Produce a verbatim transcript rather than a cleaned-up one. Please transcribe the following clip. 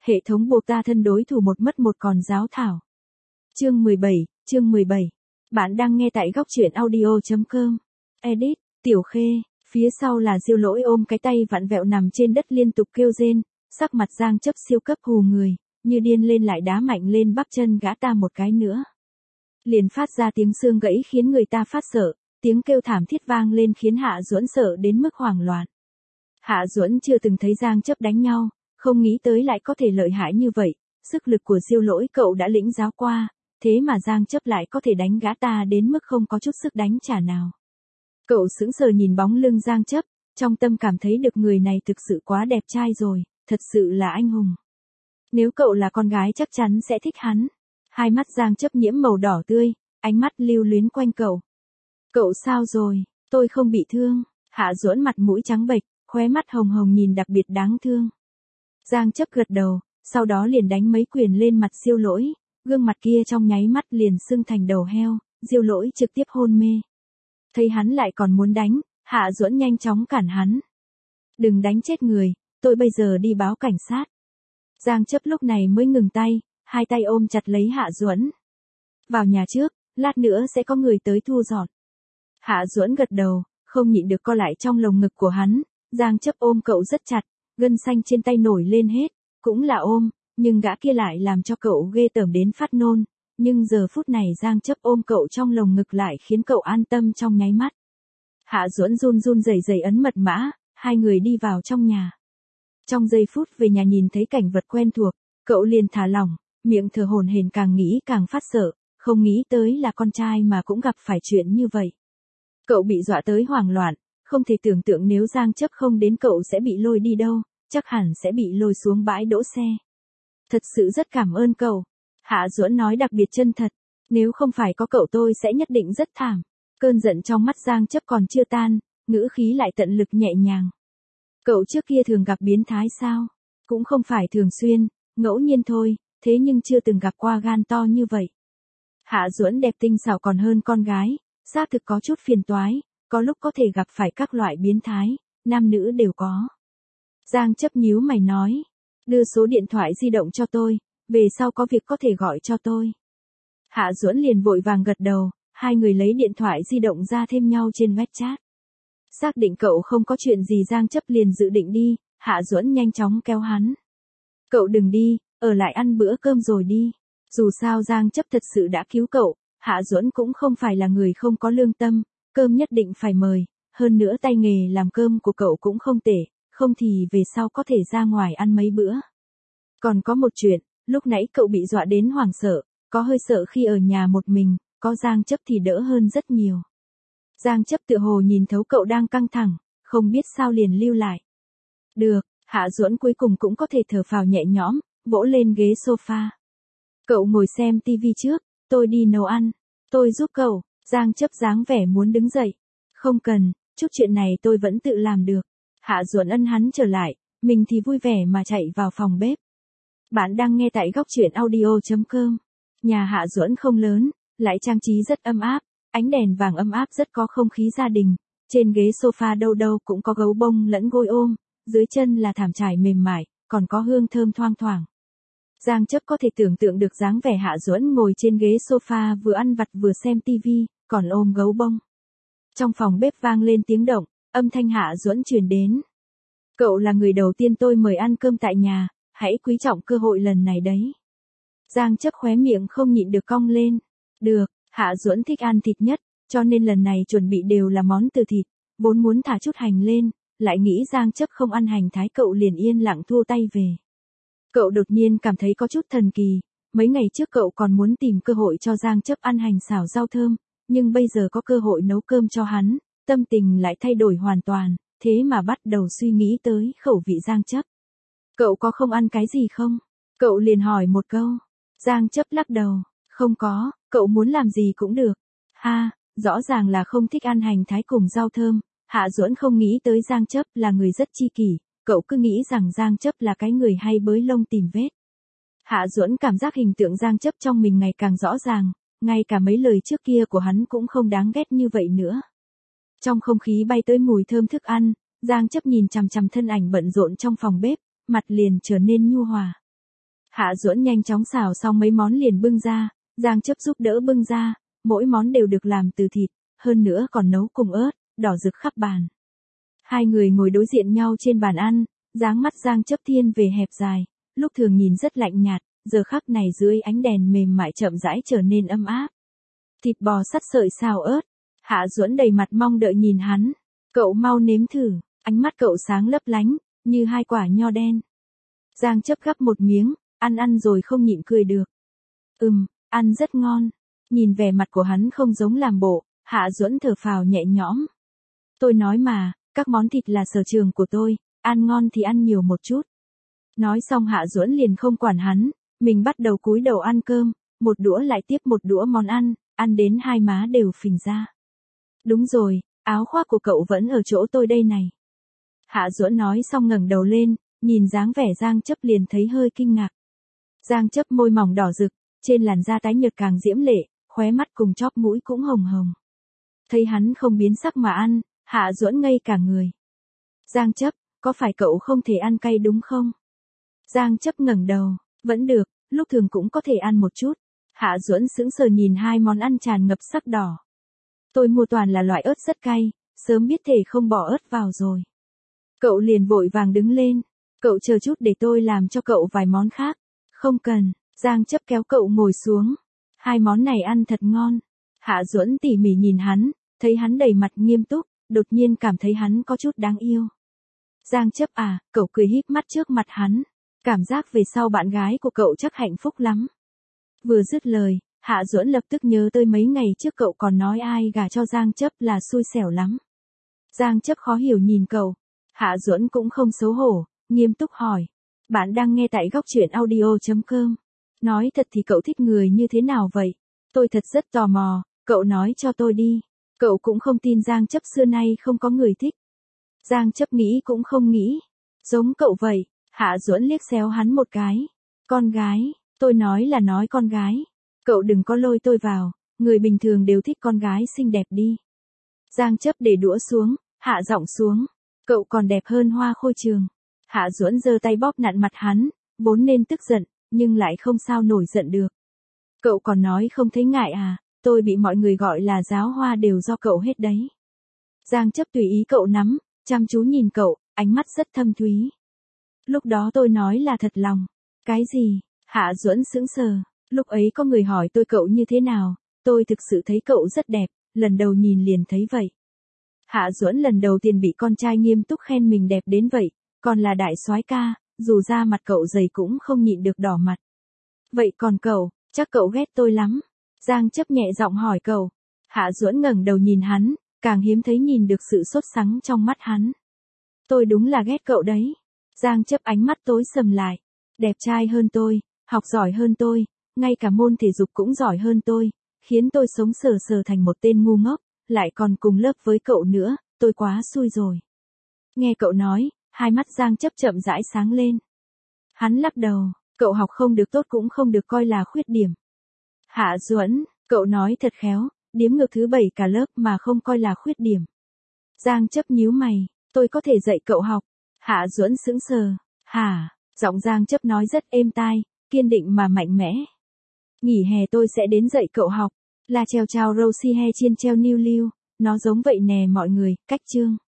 Hệ thống buộc ta thân đối thủ một mất một còn giáo thảo. Chương mười bảy, chương mười bảy. Bạn đang nghe tại góc truyện audio chấm com. Edit, Tiểu Khê, phía sau là Diêu Lỗi ôm cái tay vặn vẹo nằm trên đất liên tục kêu rên, sắc mặt Giang Chấp siêu cấp hù người, như điên lên lại đá mạnh lên bắp chân gã ta một cái nữa. Liền phát ra tiếng xương gãy khiến người ta phát sợ, tiếng kêu thảm thiết vang lên khiến Hạ Duẫn sợ đến mức hoảng loạn. Hạ Duẫn chưa từng thấy Giang Chấp đánh nhau, không nghĩ tới lại có thể lợi hại như vậy, sức lực của Diêu Lỗi cậu đã lĩnh giáo qua, thế mà Giang Chấp lại có thể đánh gã ta đến mức không có chút sức đánh trả nào. Cậu sững sờ nhìn bóng lưng Giang Chấp, trong tâm cảm thấy được người này thực sự quá đẹp trai rồi, thật sự là anh hùng. Nếu cậu là con gái chắc chắn sẽ thích hắn. Hai mắt Giang Chấp nhiễm màu đỏ tươi, ánh mắt lưu luyến quanh cậu. Cậu sao rồi, tôi không bị thương. Hạ Duẫn mặt mũi trắng bệch, khóe mắt hồng hồng nhìn đặc biệt đáng thương. Giang Chấp gật đầu, sau đó liền đánh mấy quyền lên mặt Diêu Lỗi, gương mặt kia trong nháy mắt liền sưng thành đầu heo, Diêu Lỗi trực tiếp hôn mê. Thấy hắn lại còn muốn đánh, Hạ Duẫn nhanh chóng cản hắn. Đừng đánh chết người, tôi bây giờ đi báo cảnh sát. Giang Chấp lúc này mới ngừng tay, hai tay ôm chặt lấy Hạ Duẫn. Vào nhà trước, lát nữa sẽ có người tới thu dọn. Hạ Duẫn gật đầu, không nhịn được co lại trong lồng ngực của hắn, Giang Chấp ôm cậu rất chặt, gân xanh trên tay nổi lên hết, cũng là ôm, nhưng gã kia lại làm cho cậu ghê tởm đến phát nôn, nhưng giờ phút này Giang Chấp ôm cậu trong lồng ngực lại khiến cậu an tâm trong nháy mắt. Hạ Duẫn run run rẩy rẩy ấn mật mã, hai người đi vào trong nhà. Trong giây phút về nhà nhìn thấy cảnh vật quen thuộc, cậu liền thả lỏng, miệng thở hổn hển càng nghĩ càng phát sợ, không nghĩ tới là con trai mà cũng gặp phải chuyện như vậy. Cậu bị dọa tới hoảng loạn, không thể tưởng tượng nếu Giang Chấp không đến cậu sẽ bị lôi đi đâu, chắc hẳn sẽ bị lôi xuống bãi đỗ xe. Thật sự rất cảm ơn cậu. Hạ Duẫn nói đặc biệt chân thật, nếu không phải có cậu tôi sẽ nhất định rất thảm. Cơn giận trong mắt Giang Chấp còn chưa tan, ngữ khí lại tận lực nhẹ nhàng. Cậu trước kia thường gặp biến thái sao? Cũng không phải thường xuyên, ngẫu nhiên thôi, thế nhưng chưa từng gặp qua gan to như vậy. Hạ Duẫn đẹp tinh xảo còn hơn con gái, xác thực có chút phiền toái, có lúc có thể gặp phải các loại biến thái, nam nữ đều có. Giang Chấp nhíu mày nói, đưa số điện thoại di động cho tôi, về sau có việc có thể gọi cho tôi. Hạ Duẫn liền vội vàng gật đầu, hai người lấy điện thoại di động ra thêm nhau trên WeChat. Xác định cậu không có chuyện gì Giang Chấp liền dự định đi, Hạ Duẫn nhanh chóng kéo hắn. Cậu đừng đi, ở lại ăn bữa cơm rồi đi. Dù sao Giang Chấp thật sự đã cứu cậu, Hạ Duẫn cũng không phải là người không có lương tâm, cơm nhất định phải mời, hơn nữa tay nghề làm cơm của cậu cũng không tệ, không thì về sau có thể ra ngoài ăn mấy bữa. Còn có một chuyện, lúc nãy cậu bị dọa đến hoảng sợ, có hơi sợ khi ở nhà một mình, có Giang Chấp thì đỡ hơn rất nhiều. Giang Chấp tựa hồ nhìn thấu cậu đang căng thẳng, không biết sao liền lưu lại. Được, Hạ Duẫn cuối cùng cũng có thể thở phào nhẹ nhõm, vỗ lên ghế sofa. Cậu ngồi xem tivi trước, tôi đi nấu ăn, tôi giúp cậu. Giang Chấp dáng vẻ muốn đứng dậy. Không cần, chút chuyện này tôi vẫn tự làm được. Hạ Duẫn ân hắn trở lại, mình thì vui vẻ mà chạy vào phòng bếp. Bạn đang nghe tại góc truyện audio chấm com. Nhà Hạ Duẫn không lớn, lại trang trí rất ấm áp, ánh đèn vàng ấm áp rất có không khí gia đình. Trên ghế sofa đâu đâu cũng có gấu bông lẫn gối ôm, dưới chân là thảm trải mềm mại, còn có hương thơm thoang thoảng. Giang Chấp có thể tưởng tượng được dáng vẻ Hạ Duẫn ngồi trên ghế sofa vừa ăn vặt vừa xem tivi, còn ôm gấu bông. Trong phòng bếp vang lên tiếng động, âm thanh Hạ Duẫn truyền đến. Cậu là người đầu tiên tôi mời ăn cơm tại nhà, hãy quý trọng cơ hội lần này đấy. Giang Chấp khóe miệng không nhịn được cong lên. Được, Hạ Duẫn thích ăn thịt nhất, cho nên lần này chuẩn bị đều là món từ thịt, vốn muốn thả chút hành lên, lại nghĩ Giang Chấp không ăn hành thái cậu liền yên lặng thua tay về. Cậu đột nhiên cảm thấy có chút thần kỳ, mấy ngày trước cậu còn muốn tìm cơ hội cho Giang Chấp ăn hành xào rau thơm, nhưng bây giờ có cơ hội nấu cơm cho hắn, tâm tình lại thay đổi hoàn toàn, thế mà bắt đầu suy nghĩ tới khẩu vị Giang Chấp. Cậu có không ăn cái gì không? Cậu liền hỏi một câu. Giang Chấp lắc đầu, không có, cậu muốn làm gì cũng được. Ha, rõ ràng là không thích ăn hành thái cùng rau thơm. Hạ Duẫn không nghĩ tới Giang Chấp là người rất chi kỷ, cậu cứ nghĩ rằng Giang Chấp là cái người hay bới lông tìm vết. Hạ Duẫn cảm giác hình tượng Giang Chấp trong mình ngày càng rõ ràng, ngay cả mấy lời trước kia của hắn cũng không đáng ghét như vậy nữa. Trong không khí bay tới mùi thơm thức ăn, Giang Chấp nhìn chằm chằm thân ảnh bận rộn trong phòng bếp, mặt liền trở nên nhu hòa. Hạ Duẫn nhanh chóng xào xong mấy món liền bưng ra, Giang Chấp giúp đỡ bưng ra, mỗi món đều được làm từ thịt, hơn nữa còn nấu cùng ớt, đỏ rực khắp bàn. Hai người ngồi đối diện nhau trên bàn ăn, dáng mắt Giang Chấp thiên về hẹp dài, lúc thường nhìn rất lạnh nhạt, giờ khắc này dưới ánh đèn mềm mại chậm rãi trở nên ấm áp. Thịt bò sắt sợi xào ớt, Hạ Duẫn đầy mặt mong đợi nhìn hắn, cậu mau nếm thử, ánh mắt cậu sáng lấp lánh, như hai quả nho đen. Giang Chấp gắp một miếng, ăn ăn rồi không nhịn cười được. Ừm, ăn rất ngon. Nhìn vẻ mặt của hắn không giống làm bộ, Hạ Duẫn thở phào nhẹ nhõm. Tôi nói mà, các món thịt là sở trường của tôi, ăn ngon thì ăn nhiều một chút. Nói xong Hạ Duẫn liền không quản hắn, mình bắt đầu cúi đầu ăn cơm, một đũa lại tiếp một đũa món ăn, ăn đến hai má đều phình ra. Đúng rồi, áo khoác của cậu vẫn ở chỗ tôi đây này. Hạ Duẫn nói xong ngẩng đầu lên, nhìn dáng vẻ Giang Chấp liền thấy hơi kinh ngạc. Giang Chấp môi mỏng đỏ rực, trên làn da tái nhợt càng diễm lệ, khóe mắt cùng chóp mũi cũng hồng hồng. Thấy hắn không biến sắc mà ăn, Hạ Duẫn ngây cả người. Giang Chấp, có phải cậu không thể ăn cay đúng không? Giang Chấp ngẩng đầu, vẫn được, lúc thường cũng có thể ăn một chút. Hạ Duẫn sững sờ nhìn hai món ăn tràn ngập sắc đỏ. Tôi mua toàn là loại ớt rất cay, sớm biết thể không bỏ ớt vào rồi. Cậu liền vội vàng đứng lên, cậu chờ chút để tôi làm cho cậu vài món khác. Không cần, Giang Chấp kéo cậu ngồi xuống. Hai món này ăn thật ngon. Hạ Duẫn tỉ mỉ nhìn hắn, thấy hắn đầy mặt nghiêm túc, đột nhiên cảm thấy hắn có chút đáng yêu. Giang Chấp à, cậu cười híp mắt trước mặt hắn. Cảm giác về sau bạn gái của cậu chắc hạnh phúc lắm. Vừa dứt lời, Hạ Duẫn lập tức nhớ tới mấy ngày trước cậu còn nói ai gả cho Giang Chấp là xui xẻo lắm. Giang Chấp khó hiểu nhìn cậu. Hạ Duẫn cũng không xấu hổ, nghiêm túc hỏi. Bạn đang nghe tại góc truyện audio chấm com. Nói thật thì cậu thích người như thế nào vậy? Tôi thật rất tò mò, cậu nói cho tôi đi. Cậu cũng không tin Giang Chấp xưa nay không có người thích. Giang Chấp nghĩ cũng không nghĩ. Giống cậu vậy, Hạ Duẫn liếc xéo hắn một cái. Con gái, tôi nói là nói con gái. Cậu đừng có lôi tôi vào, người bình thường đều thích con gái xinh đẹp đi. Giang Chấp để đũa xuống, hạ giọng xuống. Cậu còn đẹp hơn hoa khôi trường. Hạ Duẫn giơ tay bóp nặn mặt hắn, vốn nên tức giận, nhưng lại không sao nổi giận được. Cậu còn nói không thấy ngại à, tôi bị mọi người gọi là giáo hoa đều do cậu hết đấy. Giang Chấp tùy ý cậu nắm, chăm chú nhìn cậu, ánh mắt rất thâm thúy. Lúc đó tôi nói là thật lòng. Cái gì? Hạ Duẫn sững sờ. Lúc ấy có người hỏi tôi cậu như thế nào, tôi thực sự thấy cậu rất đẹp, lần đầu nhìn liền thấy vậy. Hạ Duẫn lần đầu tiên bị con trai nghiêm túc khen mình đẹp đến vậy, còn là đại soái ca, dù ra mặt cậu dày cũng không nhịn được đỏ mặt. Vậy còn cậu, chắc cậu ghét tôi lắm. Giang Chấp nhẹ giọng hỏi cậu. Hạ Duẫn ngẩng đầu nhìn hắn, càng hiếm thấy nhìn được sự sốt sắng trong mắt hắn. Tôi đúng là ghét cậu đấy. Giang Chấp ánh mắt tối sầm lại. Đẹp trai hơn tôi, học giỏi hơn tôi, ngay cả môn thể dục cũng giỏi hơn tôi, khiến tôi sống sờ sờ thành một tên ngu ngốc, lại còn cùng lớp với cậu nữa, tôi quá xui rồi. Nghe cậu nói, hai mắt Giang Chấp chậm rãi sáng lên. Hắn lắc đầu, cậu học không được tốt cũng không được coi là khuyết điểm. Hạ Duẫn, cậu nói thật khéo, điếm ngược thứ bảy cả lớp mà không coi là khuyết điểm. Giang Chấp nhíu mày, tôi có thể dạy cậu học. Hạ Duẫn sững sờ, hả? Giọng Giang Chấp nói rất êm tai, kiên định mà mạnh mẽ. Nghỉ hè tôi sẽ đến dạy cậu học, là trèo trào Rosie he chiên treo niu liu, nó giống vậy nè mọi người, cách chương.